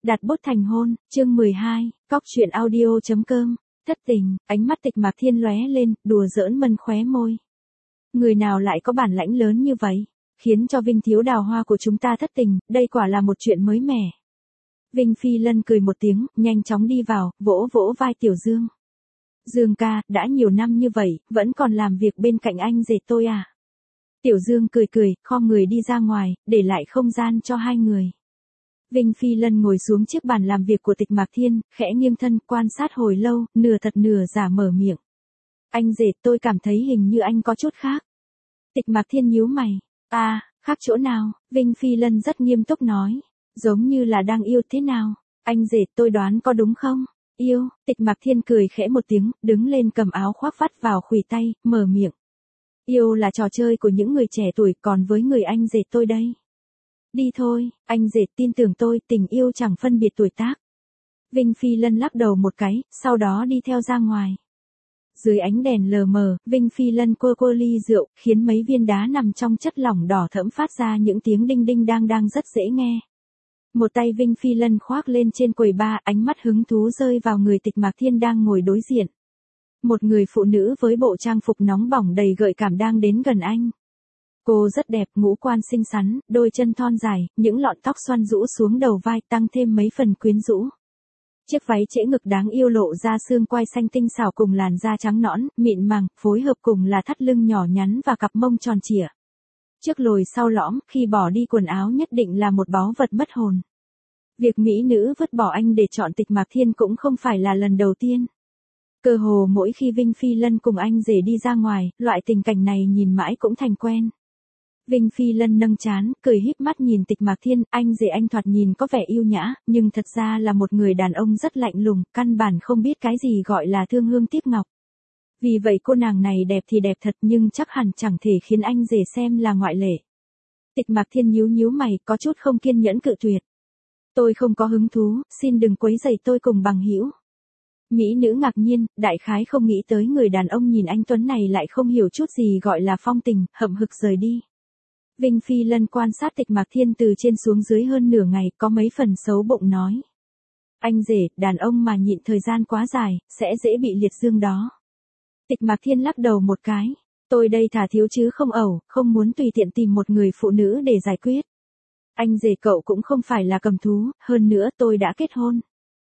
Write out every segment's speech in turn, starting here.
Đặt bút thành hôn, chương 12, cóc truyện audio.com, thất tình, ánh mắt Tịch Mạc Thiên lóe lên, đùa giỡn mân khóe môi. Người nào lại có bản lãnh lớn như vậy, khiến cho Vinh thiếu đào hoa của chúng ta thất tình, đây quả là một chuyện mới mẻ. Vinh Phi Lân cười một tiếng, nhanh chóng đi vào, vỗ vỗ vai Tiểu Dương. Dương ca, đã nhiều năm như vậy, vẫn còn làm việc bên cạnh anh dệt tôi à? Tiểu Dương cười cười, khom người đi ra ngoài, để lại không gian cho hai người. Vinh Phi Lân ngồi xuống chiếc bàn làm việc của Tịch Mạc Thiên, khẽ nghiêng thân quan sát hồi lâu, nửa thật nửa giả mở miệng. Anh dệt tôi cảm thấy hình như anh có chút khác. Tịch Mạc Thiên nhíu mày. À, khác chỗ nào? Vinh Phi Lân rất nghiêm túc nói. Giống như là đang yêu thế nào? Anh dệt tôi đoán có đúng không? Yêu, Tịch Mạc Thiên cười khẽ một tiếng, đứng lên cầm áo khoác vắt vào khuỷu tay, mở miệng. Yêu là trò chơi của những người trẻ tuổi, còn với người anh dệt tôi đây. Đi thôi, anh dệt tin tưởng tôi, tình yêu chẳng phân biệt tuổi tác. Vinh Phi Lân lắc đầu một cái, sau đó đi theo ra ngoài. Dưới ánh đèn lờ mờ, Vinh Phi Lân quơ ly rượu, khiến mấy viên đá nằm trong chất lỏng đỏ thẫm phát ra những tiếng đinh đinh đang rất dễ nghe. Một tay Vinh Phi Lân khoác lên trên quầy bar, ánh mắt hứng thú rơi vào người Tịch Mạc Thiên đang ngồi đối diện. Một người phụ nữ với bộ trang phục nóng bỏng đầy gợi cảm đang đến gần anh. Cô rất đẹp, ngũ quan xinh xắn, đôi chân thon dài, những lọn tóc xoăn rũ xuống đầu vai tăng thêm mấy phần quyến rũ. Chiếc váy trễ ngực đáng yêu lộ ra xương quai xanh tinh xảo cùng làn da trắng nõn, mịn màng, phối hợp cùng là thắt lưng nhỏ nhắn và cặp mông tròn trịa. Trước lồi sau lõm, khi bỏ đi quần áo nhất định là một báu vật mất hồn. Việc mỹ nữ vứt bỏ anh để chọn Tịch Mạc Thiên cũng không phải là lần đầu tiên. Cơ hồ mỗi khi Vinh Phi Lân cùng anh rể đi ra ngoài, loại tình cảnh này nhìn mãi cũng thành quen. Vinh Phi Lân nâng trán, cười híp mắt nhìn Tịch Mạc Thiên, anh rể anh thoạt nhìn có vẻ yêu nhã, nhưng thật ra là một người đàn ông rất lạnh lùng, căn bản không biết cái gì gọi là thương hương tiếc ngọc. Vì vậy cô nàng này đẹp thì đẹp thật nhưng chắc hẳn chẳng thể khiến anh rể xem là ngoại lệ. Tịch Mạc Thiên nhíu mày, có chút không kiên nhẫn cự tuyệt. Tôi không có hứng thú, xin đừng quấy rầy tôi cùng bằng hữu. Mỹ nữ ngạc nhiên, đại khái không nghĩ tới người đàn ông nhìn anh tuấn này lại không hiểu chút gì gọi là phong tình, hậm hực rời đi. Vinh Phi Lân quan sát Tịch Mạc Thiên từ trên xuống dưới hơn nửa ngày, có mấy phần xấu bụng nói. Anh rể, đàn ông mà nhịn thời gian quá dài, sẽ dễ bị liệt dương đó. Tịch Mạc Thiên lắc đầu một cái. Tôi đây thà thiếu chứ không ẩu, không muốn tùy tiện tìm một người phụ nữ để giải quyết. Anh rể cậu cũng không phải là cầm thú, hơn nữa tôi đã kết hôn.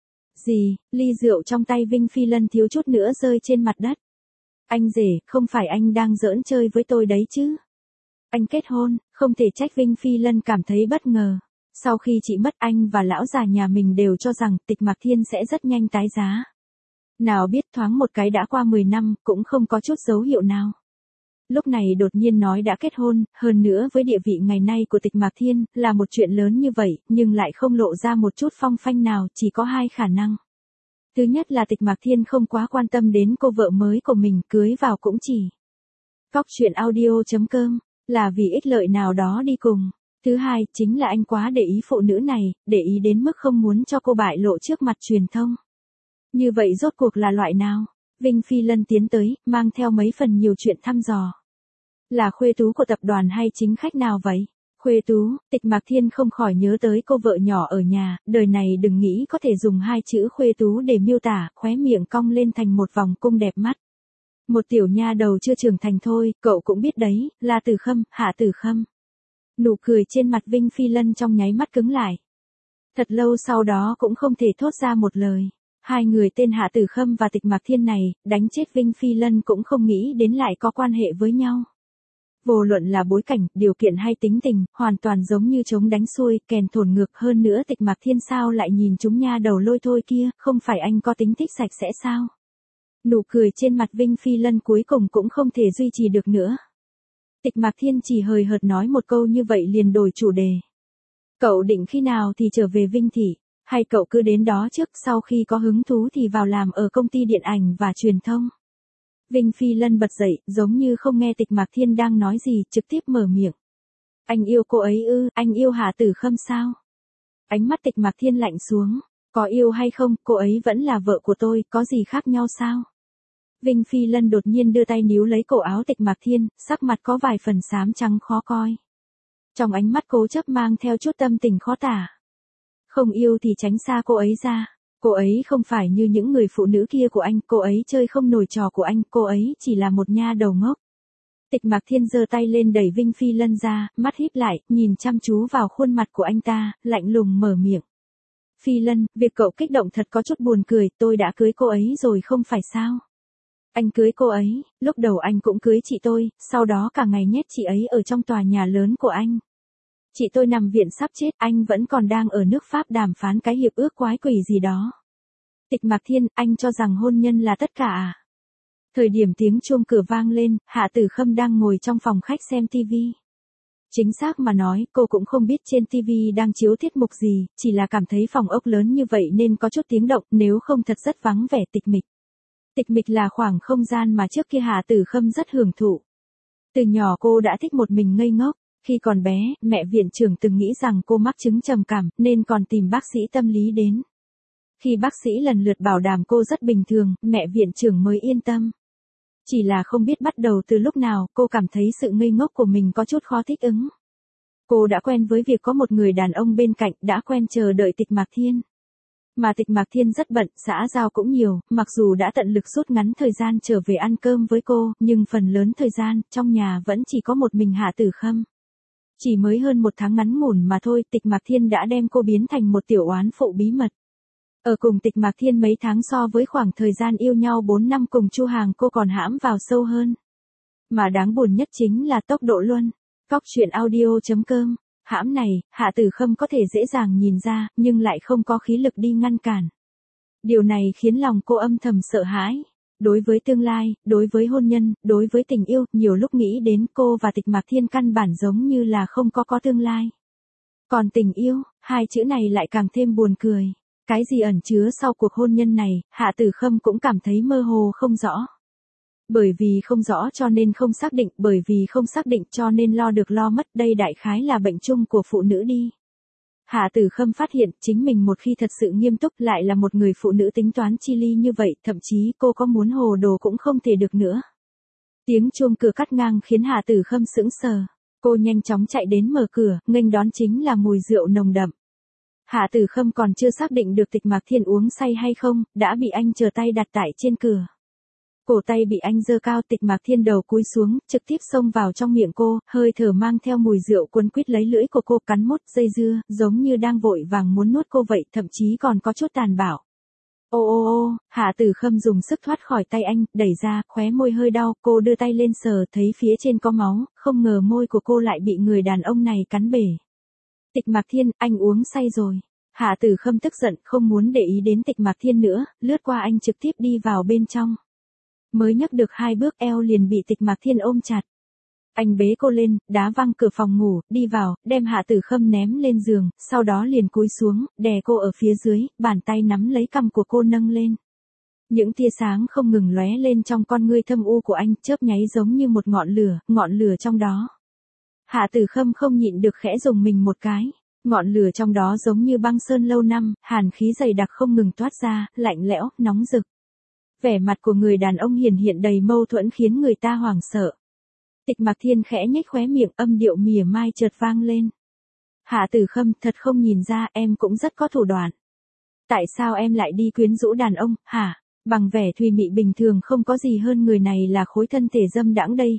Gì, ly rượu trong tay Vinh Phi Lân thiếu chút nữa rơi trên mặt đất. Anh rể, không phải anh đang giỡn chơi với tôi đấy chứ? Anh kết hôn, không thể trách. Vinh Phi Lân cảm thấy bất ngờ. Sau khi chị mất anh và lão già nhà mình đều cho rằng Tịch Mạc Thiên sẽ rất nhanh tái giá. Nào biết thoáng một cái đã qua 10 năm, cũng không có chút dấu hiệu nào. Lúc này đột nhiên nói đã kết hôn, hơn nữa với địa vị ngày nay của Tịch Mạc Thiên, là một chuyện lớn như vậy, nhưng lại không lộ ra một chút phong phanh nào, chỉ có hai khả năng. Thứ nhất là Tịch Mạc Thiên không quá quan tâm đến cô vợ mới của mình, cưới vào cũng chỉ. Cóc truyện audio.com, là vì ích lợi nào đó đi cùng. Thứ hai, chính là anh quá để ý phụ nữ này, để ý đến mức không muốn cho cô bại lộ trước mặt truyền thông. Như vậy rốt cuộc là loại nào? Vinh Phi Lân tiến tới, mang theo mấy phần nhiều chuyện thăm dò. Là khuê tú của tập đoàn hay chính khách nào vậy? Khuê tú, Tịch Mạc Thiên không khỏi nhớ tới cô vợ nhỏ ở nhà, đời này đừng nghĩ có thể dùng hai chữ khuê tú để miêu tả, khóe miệng cong lên thành một vòng cung đẹp mắt. Một tiểu nha đầu chưa trưởng thành thôi, cậu cũng biết đấy, là Tử Khâm, Hạ Tử Khâm. Nụ cười trên mặt Vinh Phi Lân trong nháy mắt cứng lại. Thật lâu sau đó cũng không thể thốt ra một lời. Hai người tên Hạ Tử Khâm và Tịch Mạc Thiên này, đánh chết Vinh Phi Lân cũng không nghĩ đến lại có quan hệ với nhau. Vô luận là bối cảnh, điều kiện hay tính tình, hoàn toàn giống như trống đánh xuôi, kèn thổi ngược. Hơn nữa Tịch Mạc Thiên sao lại nhìn chúng nha đầu lôi thôi kia, không phải anh có tính thích sạch sẽ sao? Nụ cười trên mặt Vinh Phi Lân cuối cùng cũng không thể duy trì được nữa. Tịch Mạc Thiên chỉ hời hợt nói một câu như vậy liền đổi chủ đề. Cậu định khi nào thì trở về Vinh Thị, hay cậu cứ đến đó trước, sau khi có hứng thú thì vào làm ở công ty điện ảnh và truyền thông? Vinh Phi Lân bật dậy, giống như không nghe Tịch Mạc Thiên đang nói gì, trực tiếp mở miệng. Anh yêu cô ấy ư? Anh yêu Hạ Tử Khâm sao? Ánh mắt Tịch Mạc Thiên lạnh xuống. Có yêu hay không, cô ấy vẫn là vợ của tôi, có gì khác nhau sao? Vinh Phi Lân đột nhiên đưa tay níu lấy cổ áo Tịch Mạc Thiên, sắc mặt có vài phần xám trắng khó coi. Trong ánh mắt cố chấp mang theo chút tâm tình khó tả. Không yêu thì tránh xa cô ấy ra. Cô ấy không phải như những người phụ nữ kia của anh, cô ấy chơi không nổi trò của anh, cô ấy chỉ là một nha đầu ngốc. Tịch Mạc Thiên giơ tay lên đẩy Vinh Phi Lân ra, mắt híp lại, nhìn chăm chú vào khuôn mặt của anh ta, lạnh lùng mở miệng. Phi Lân, việc cậu kích động thật có chút buồn cười, tôi đã cưới cô ấy rồi không phải sao? Anh cưới cô ấy, lúc đầu anh cũng cưới chị tôi, sau đó cả ngày nhét chị ấy ở trong tòa nhà lớn của anh. Chị tôi nằm viện sắp chết, anh vẫn còn đang ở nước Pháp đàm phán cái hiệp ước quái quỷ gì đó. Tịch Mạc Thiên, anh cho rằng hôn nhân là tất cả à? Thời điểm tiếng chuông cửa vang lên, Hạ Tử Khâm đang ngồi trong phòng khách xem TV. Chính xác mà nói, cô cũng không biết trên TV đang chiếu tiết mục gì, chỉ là cảm thấy phòng ốc lớn như vậy nên có chút tiếng động, nếu không thật rất vắng vẻ tịch mịch. Tịch mịch là khoảng không gian mà trước kia Hạ Tử Khâm rất hưởng thụ. Từ nhỏ cô đã thích một mình ngây ngốc. Khi còn bé, mẹ viện trưởng từng nghĩ rằng cô mắc chứng trầm cảm, nên còn tìm bác sĩ tâm lý đến. Khi bác sĩ lần lượt bảo đảm cô rất bình thường, mẹ viện trưởng mới yên tâm. Chỉ là không biết bắt đầu từ lúc nào, cô cảm thấy sự ngây ngốc của mình có chút khó thích ứng. Cô đã quen với việc có một người đàn ông bên cạnh, đã quen chờ đợi Tịch Mạc Thiên. Mà Tịch Mạc Thiên rất bận, xã giao cũng nhiều, mặc dù đã tận lực rút ngắn thời gian trở về ăn cơm với cô, nhưng phần lớn thời gian, trong nhà vẫn chỉ có một mình Hạ Tử Khâm. Chỉ mới hơn một tháng ngắn ngủn mà thôi, Tịch Mạc Thiên đã đem cô biến thành một tiểu oán phụ bí mật. Ở cùng Tịch Mạc Thiên mấy tháng so với khoảng thời gian yêu nhau 4 năm cùng Chu Hàng cô còn hãm vào sâu hơn. Mà đáng buồn nhất chính là tốc độ luân. Cóc truyện audio.com. Hãm này, Hạ Tử Khâm có thể dễ dàng nhìn ra, nhưng lại không có khí lực đi ngăn cản. Điều này khiến lòng cô âm thầm sợ hãi. Đối với tương lai, đối với hôn nhân, đối với tình yêu, nhiều lúc nghĩ đến cô và Tịch Mạc Thiên căn bản giống như là không có tương lai. Còn tình yêu, hai chữ này lại càng thêm buồn cười. Cái gì ẩn chứa sau cuộc hôn nhân này, Hạ Tử Khâm cũng cảm thấy mơ hồ không rõ. Bởi vì không rõ cho nên không xác định, bởi vì không xác định cho nên lo được lo mất, đây đại khái là bệnh chung của phụ nữ đi. Hạ Tử Khâm phát hiện chính mình một khi thật sự nghiêm túc lại là một người phụ nữ tính toán chi ly như vậy, thậm chí cô có muốn hồ đồ cũng không thể được nữa. Tiếng chuông cửa cắt ngang khiến Hạ Tử Khâm sững sờ. Cô nhanh chóng chạy đến mở cửa, nghênh đón chính là mùi rượu nồng đậm. Hạ Tử Khâm còn chưa xác định được Tịch Mạc Thiên uống say hay không, đã bị anh trở tay đặt tại trên cửa. Cổ tay bị anh giơ cao, Tịch Mạc Thiên đầu cúi xuống, trực tiếp xông vào trong miệng cô, hơi thở mang theo mùi rượu cuốn quýt lấy lưỡi của cô cắn mút dây dưa, giống như đang vội vàng muốn nuốt cô vậy, thậm chí còn có chút tàn bạo. Ô ô ô, Hạ Tử Khâm dùng sức thoát khỏi tay anh, đẩy ra, khóe môi hơi đau, cô đưa tay lên sờ, thấy phía trên có máu, không ngờ môi của cô lại bị người đàn ông này cắn bể. Tịch Mạc Thiên, anh uống say rồi. Hạ Tử Khâm tức giận, không muốn để ý đến Tịch Mạc Thiên nữa, lướt qua anh trực tiếp đi vào bên trong. Mới nhấc được 2 bước eo liền bị Tịch Mạc Thiên ôm chặt. Anh bế cô lên, đá văng cửa phòng ngủ, đi vào, đem Hạ Tử Khâm ném lên giường, sau đó liền cúi xuống, đè cô ở phía dưới, bàn tay nắm lấy cằm của cô nâng lên. Những tia sáng không ngừng lóe lên trong con ngươi thâm u của anh, chớp nháy giống như một ngọn lửa trong đó. Hạ Tử Khâm không nhịn được khẽ dùng mình một cái. Ngọn lửa trong đó giống như băng sơn lâu năm, hàn khí dày đặc không ngừng toát ra, lạnh lẽo, nóng rực. Vẻ mặt của người đàn ông hiện đầy mâu thuẫn khiến người ta hoảng sợ. Tịch Mạc Thiên khẽ nhếch khóe miệng, âm điệu mỉa mai chợt vang lên. Hạ Tử Khâm, thật không nhìn ra, em cũng rất có thủ đoạn. Tại sao em lại đi quyến rũ đàn ông, hả? Bằng vẻ thùy mị bình thường không có gì hơn người này là khối thân thể dâm đãng đây,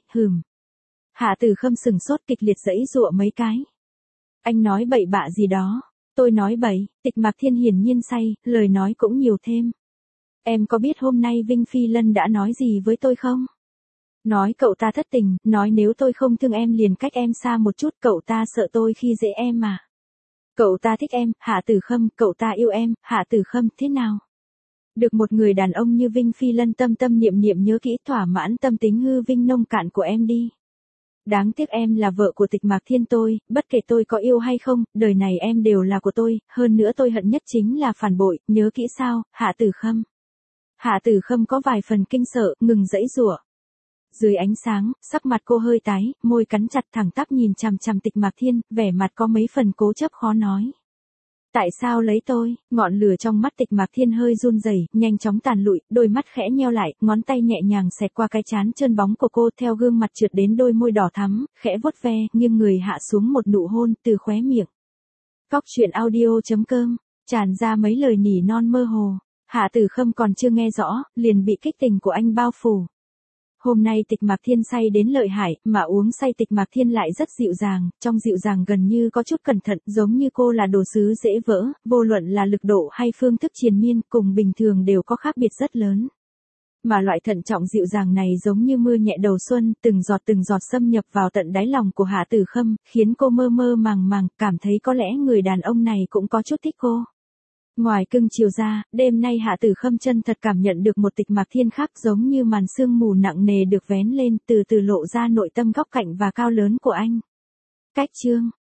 Hạ Tử Khâm sừng sốt kịch liệt giãy giụa mấy cái. Anh nói bậy bạ gì đó. Tôi nói bậy, Tịch Mạc Thiên hiển nhiên say, lời nói cũng nhiều thêm. Em có biết hôm nay Vinh Phi Lân đã nói gì với tôi không? Nói cậu ta thất tình, nói nếu tôi không thương em liền cách em xa một chút, cậu ta sợ tôi khi dễ em mà. Cậu ta thích em, Hạ Tử Khâm, cậu ta yêu em, Hạ Tử Khâm, thế nào? Được một người đàn ông như Vinh Phi Lân tâm tâm niệm niệm nhớ kỹ thỏa mãn tâm tính hư vinh nông cạn của em đi. Đáng tiếc em là vợ của Tịch Mạc Thiên tôi, bất kể tôi có yêu hay không, đời này em đều là của tôi, hơn nữa tôi hận nhất chính là phản bội, nhớ kỹ sao, Hạ Tử Khâm. Hạ Tử Khâm có vài phần kinh sợ, ngừng giãy giụa. Dưới ánh sáng, sắc mặt cô hơi tái, môi cắn chặt thẳng tắp nhìn chằm chằm Tịch Mạc Thiên, vẻ mặt có mấy phần cố chấp khó nói. Tại sao lấy tôi? Ngọn lửa trong mắt Tịch Mạc Thiên hơi run rẩy, nhanh chóng tàn lụi, đôi mắt khẽ nheo lại, ngón tay nhẹ nhàng xẹt qua cái trán trơn bóng của cô, theo gương mặt trượt đến đôi môi đỏ thắm, khẽ vuốt ve, nghiêng người hạ xuống một nụ hôn từ khóe miệng. Cóc truyện audio.com Tràn ra mấy lời nỉ non mơ hồ. Hạ Tử Khâm còn chưa nghe rõ, liền bị kích tình của anh bao phủ. Hôm nay Tịch Mạc Thiên say đến lợi hại, mà uống say Tịch Mạc Thiên lại rất dịu dàng, trong dịu dàng gần như có chút cẩn thận, giống như cô là đồ sứ dễ vỡ, vô luận là lực độ hay phương thức triền miên, cùng bình thường đều có khác biệt rất lớn. Mà loại thận trọng dịu dàng này giống như mưa nhẹ đầu xuân, từng giọt xâm nhập vào tận đáy lòng của Hạ Tử Khâm, khiến cô mơ mơ màng màng, cảm thấy có lẽ người đàn ông này cũng có chút thích cô. Ngoài cưng chiều ra, đêm nay Hạ Tử Khâm chân thật cảm nhận được một Tịch Mạc Thiên khác, giống như màn sương mù nặng nề được vén lên, từ từ lộ ra nội tâm góc cạnh và cao lớn của anh. Cách chương